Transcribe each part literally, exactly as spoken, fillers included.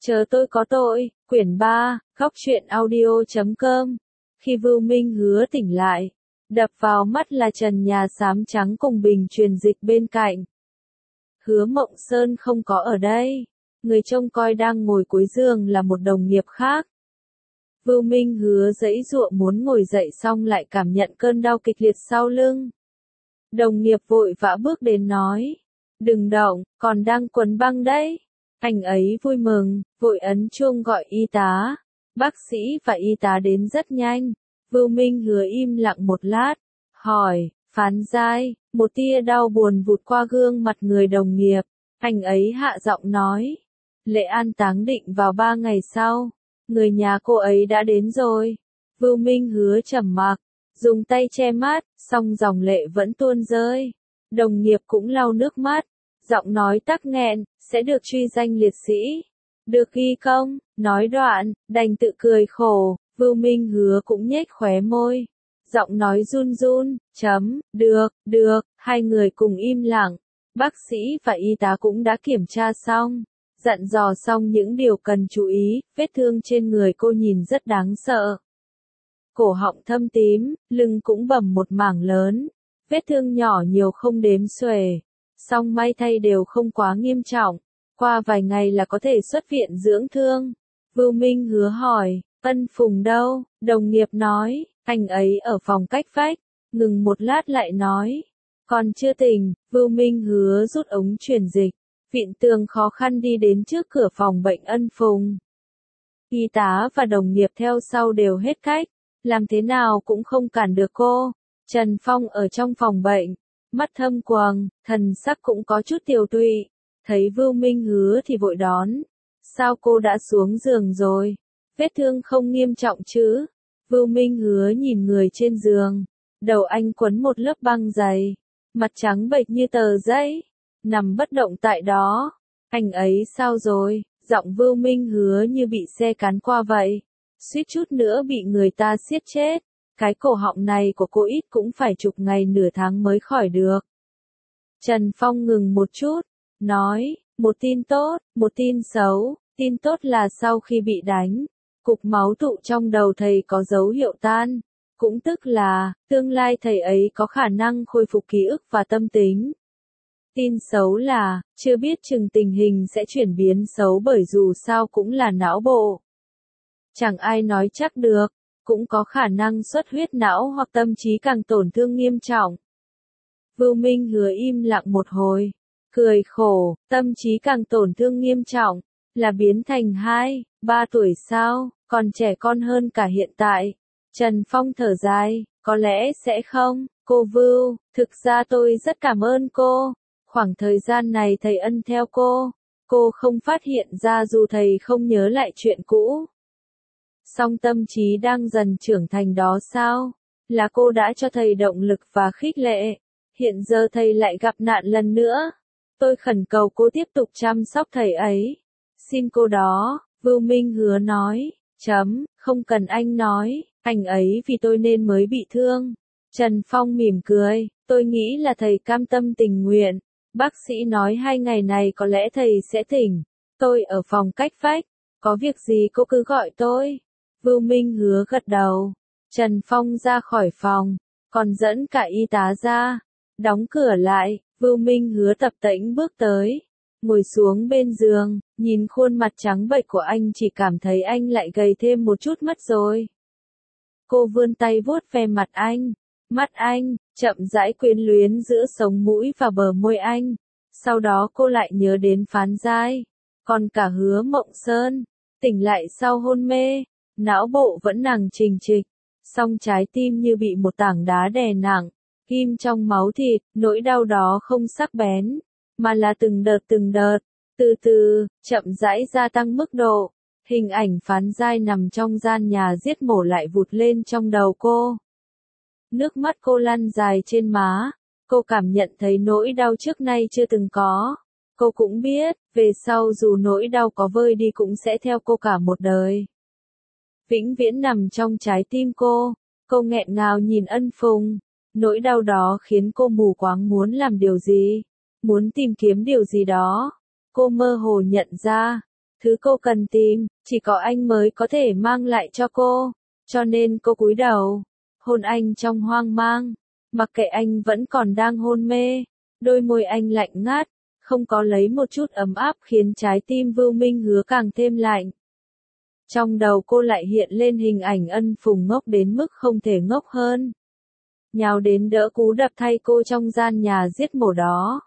Chờ tôi có tội, quyển ba, góc truyện audio chấm com. Khi Vưu Minh Hứa tỉnh lại, đập vào mắt là trần nhà xám trắng cùng bình truyền dịch bên cạnh. Hứa Mộng Sơn không có ở đây, người trông coi đang ngồi cuối giường là một đồng nghiệp khác. Vưu Minh Hứa giãy giụa muốn ngồi dậy xong lại cảm nhận cơn đau kịch liệt sau lưng. Đồng nghiệp vội vã bước đến nói, đừng động, còn đang quấn băng đấy. Anh ấy vui mừng, vội ấn chuông gọi y tá. Bác sĩ và y tá đến rất nhanh. Vưu Minh Hứa im lặng một lát, hỏi, Phán Giai, một tia đau buồn vụt qua gương mặt người đồng nghiệp. Anh ấy hạ giọng nói, lễ an táng định vào ba ngày sau. Người nhà cô ấy đã đến rồi. Vưu Minh Hứa trầm mặc, dùng tay che mắt, song dòng lệ vẫn tuôn rơi. Đồng nghiệp cũng lau nước mắt, giọng nói tắc nghẹn, sẽ được truy danh liệt sĩ. Được ghi công, nói đoạn, đành tự cười khổ. Vưu Minh Hứa cũng nhếch khóe môi. Giọng nói run run, chấm, được, được, hai người cùng im lặng. Bác sĩ và y tá cũng đã kiểm tra xong. Dặn dò xong những điều cần chú ý, vết thương trên người cô nhìn rất đáng sợ. Cổ họng thâm tím, lưng cũng bầm một mảng lớn. Vết thương nhỏ nhiều không đếm xuể. Song may thay đều không quá nghiêm trọng. Qua vài ngày là có thể xuất viện dưỡng thương. Vưu Minh Hứa hỏi, Ân Phùng đâu? Đồng nghiệp nói, anh ấy ở phòng cách vách. Ngừng một lát lại nói, còn chưa tỉnh. Vưu Minh Hứa rút ống truyền dịch. Vịn tường khó khăn đi đến trước cửa phòng bệnh Ân Phùng. Y tá và đồng nghiệp theo sau đều hết cách. Làm thế nào cũng không cản được cô. Trần Phong ở trong phòng bệnh. Mắt thâm quầng, thần sắc cũng có chút tiều tụy. Thấy Vưu Minh Hứa thì vội đón. Sao cô đã xuống giường rồi? Vết thương không nghiêm trọng chứ? Vưu Minh Hứa nhìn người trên giường. Đầu anh quấn một lớp băng dày. Mặt trắng bệch như tờ giấy. Nằm bất động tại đó. Anh ấy sao rồi? Giọng Vưu Minh Hứa như bị xe cán qua vậy. Suýt chút nữa bị người ta siết chết. Cái cổ họng này của cô ít cũng phải chục ngày nửa tháng mới khỏi được. Trần Phong ngừng một chút. Nói, một tin tốt, một tin xấu. Tin tốt là sau khi bị đánh, cục máu tụ trong đầu thầy có dấu hiệu tan. Cũng tức là, tương lai thầy ấy có khả năng khôi phục ký ức và tâm tính. Tin xấu là, chưa biết chừng tình hình sẽ chuyển biến xấu bởi dù sao cũng là não bộ. Chẳng ai nói chắc được, cũng có khả năng xuất huyết não hoặc tâm trí càng tổn thương nghiêm trọng. Vưu Minh Hứa im lặng một hồi, cười khổ, tâm trí càng tổn thương nghiêm trọng, là biến thành hai, ba tuổi sao, còn trẻ con hơn cả hiện tại. Trần Phong thở dài, có lẽ sẽ không, cô Vưu, thực ra tôi rất cảm ơn cô. Khoảng thời gian này thầy ân theo cô, cô không phát hiện ra dù thầy không nhớ lại chuyện cũ. Song tâm trí đang dần trưởng thành đó sao? Là cô đã cho thầy động lực và khích lệ. Hiện giờ thầy lại gặp nạn lần nữa. Tôi khẩn cầu cô tiếp tục chăm sóc thầy ấy. Xin cô đó, Vưu Minh Hứa nói, chấm, không cần anh nói, anh ấy vì tôi nên mới bị thương. Trần Phong mỉm cười, tôi nghĩ là thầy cam tâm tình nguyện. Bác sĩ nói hai ngày này có lẽ thầy sẽ tỉnh. Tôi ở phòng cách vách, có việc gì cô cứ gọi tôi. Vưu Minh Hứa gật đầu. Trần Phong ra khỏi phòng, còn dẫn cả y tá ra. Đóng cửa lại, Vưu Minh Hứa tập tễnh bước tới. Ngồi xuống bên giường, nhìn khuôn mặt trắng bệch của anh chỉ cảm thấy anh lại gầy thêm một chút mất rồi. Cô vươn tay vuốt ve mặt anh. Mắt anh, chậm rãi quyến luyến giữa sống mũi và bờ môi anh. Sau đó cô lại nhớ đến Phán Giai. Còn cả Hứa Mộng Sơn. Tỉnh lại sau hôn mê. Não bộ vẫn nặng trình trịch. Song trái tim như bị một tảng đá đè nặng. Ghim trong máu thịt, nỗi đau đó không sắc bén. Mà là từng đợt từng đợt. Từ từ, chậm rãi gia tăng mức độ. Hình ảnh Phán Giai nằm trong gian nhà giết mổ lại vụt lên trong đầu cô. Nước mắt cô lăn dài trên má. Cô cảm nhận thấy nỗi đau trước nay chưa từng có. Cô cũng biết, về sau dù nỗi đau có vơi đi cũng sẽ theo cô cả một đời. Vĩnh viễn nằm trong trái tim cô. Cô nghẹn ngào nhìn Ân Phùng. Nỗi đau đó khiến cô mù quáng muốn làm điều gì. Muốn tìm kiếm điều gì đó. Cô mơ hồ nhận ra. Thứ cô cần tìm, chỉ có anh mới có thể mang lại cho cô. Cho nên cô cúi đầu, hôn anh trong hoang mang. Mặc kệ anh vẫn còn đang hôn mê, đôi môi anh lạnh ngắt, không có lấy một chút ấm áp khiến trái tim Vưu Minh Hứa càng thêm lạnh. Trong đầu cô lại hiện lên hình ảnh Ân Phùng ngốc đến mức không thể ngốc hơn. Nhào đến đỡ cú đập thay cô trong gian nhà giết mổ đó.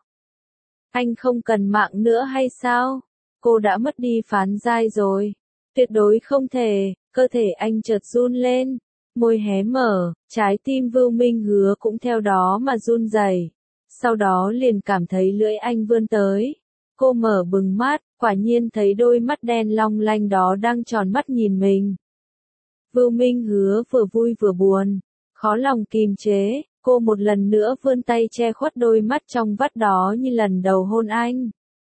Anh không cần mạng nữa hay sao? Cô đã mất đi phán giai rồi. Tuyệt đối không thể, cơ thể anh chợt run lên. Môi hé mở, trái tim Vưu Minh Hứa cũng theo đó mà run rẩy. Sau đó liền cảm thấy lưỡi anh vươn tới. Cô mở bừng mắt, quả nhiên thấy đôi mắt đen long lanh đó đang tròn mắt nhìn mình. Vưu Minh Hứa vừa vui vừa buồn, khó lòng kìm chế, cô một lần nữa vươn tay che khuất đôi mắt trong vắt đó như lần đầu hôn anh.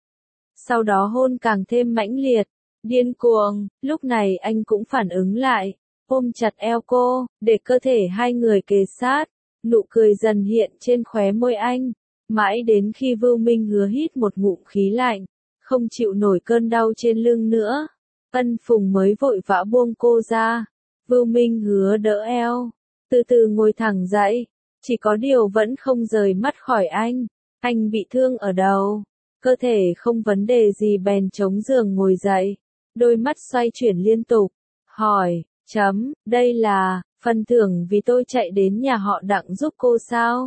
Sau đó hôn càng thêm mãnh liệt, điên cuồng, lúc này anh cũng phản ứng lại, ôm chặt eo cô, để cơ thể hai người kề sát, nụ cười dần hiện trên khóe môi anh, mãi đến khi Vưu Minh Hứa hít một ngụm khí lạnh, không chịu nổi cơn đau trên lưng nữa, Ân Phùng mới vội vã buông cô ra. Vưu Minh Hứa đỡ eo, từ từ ngồi thẳng dậy, chỉ có điều vẫn không rời mắt khỏi anh. Anh bị thương ở đầu, cơ thể không vấn đề gì bèn chống giường ngồi dậy, đôi mắt xoay chuyển liên tục, hỏi, chấm, đây là phần thưởng vì tôi chạy đến nhà họ Đặng giúp cô sao?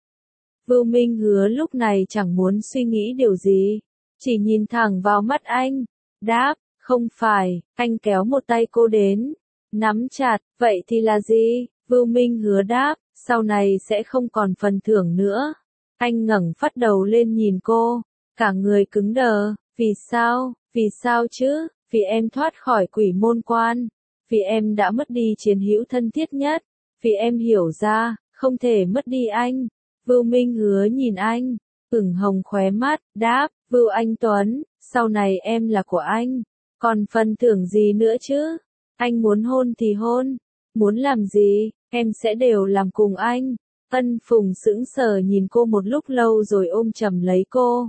Vưu Minh Hứa lúc này chẳng muốn suy nghĩ điều gì, chỉ nhìn thẳng vào mắt anh, đáp, không phải. Anh kéo một tay cô đến, nắm chặt, vậy thì là gì? Vưu Minh Hứa đáp, sau này sẽ không còn phần thưởng nữa. Anh ngẩng phát đầu lên nhìn cô, cả người cứng đờ, vì sao, vì sao chứ, vì em thoát khỏi quỷ môn quan, vì em đã mất đi chiến hữu thân thiết nhất, vì em hiểu ra, không thể mất đi anh. Vưu Minh Hứa nhìn anh, ửng hồng khóe mắt, đáp, Vưu Anh Tuấn, sau này em là của anh, còn phần thưởng gì nữa chứ? Anh muốn hôn thì hôn, muốn làm gì, em sẽ đều làm cùng anh. Ân Phùng sững sờ nhìn cô một lúc lâu rồi ôm chầm lấy cô.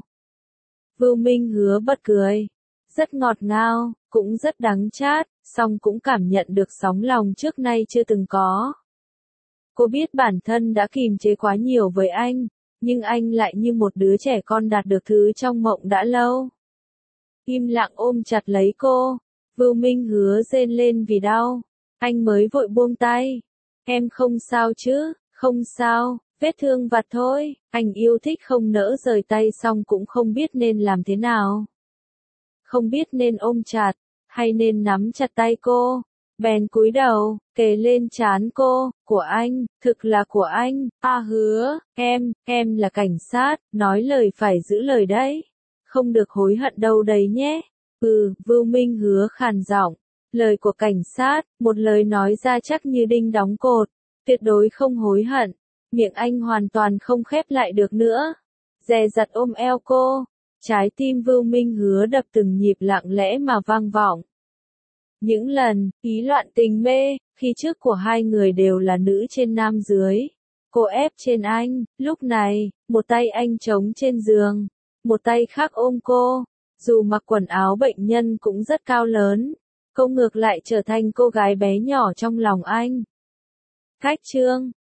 Vưu Minh Hứa bật cười, rất ngọt ngào, cũng rất đắng chát, song cũng cảm nhận được sóng lòng trước nay chưa từng có. Cô biết bản thân đã kìm chế quá nhiều với anh, nhưng anh lại như một đứa trẻ con đạt được thứ trong mộng đã lâu. Im lặng ôm chặt lấy cô, Vưu Minh Hứa rên lên vì đau, anh mới vội buông tay. Em không sao chứ, không sao, vết thương vặt thôi, anh yêu thích không nỡ rời tay xong cũng không biết nên làm thế nào. Không biết nên ôm chặt, hay nên nắm chặt tay cô, bèn cúi đầu, kề lên trán cô, của anh, thực là của anh, a Hứa, em, em là cảnh sát, nói lời phải giữ lời đấy, không được hối hận đâu đấy nhé. Ừ, Vưu Minh Hứa khàn giọng, lời của cảnh sát, một lời nói ra chắc như đinh đóng cột, tuyệt đối không hối hận, miệng anh hoàn toàn không khép lại được nữa, dè dặt ôm eo cô, trái tim Vưu Minh Hứa đập từng nhịp lặng lẽ mà vang vọng. Những lần, ý loạn tình mê, khi trước của hai người đều là nữ trên nam dưới. Cô ép trên anh, lúc này, một tay anh chống trên giường, một tay khác ôm cô. Dù mặc quần áo bệnh nhân cũng rất cao lớn, cô ngược lại trở thành cô gái bé nhỏ trong lòng anh. Khách chương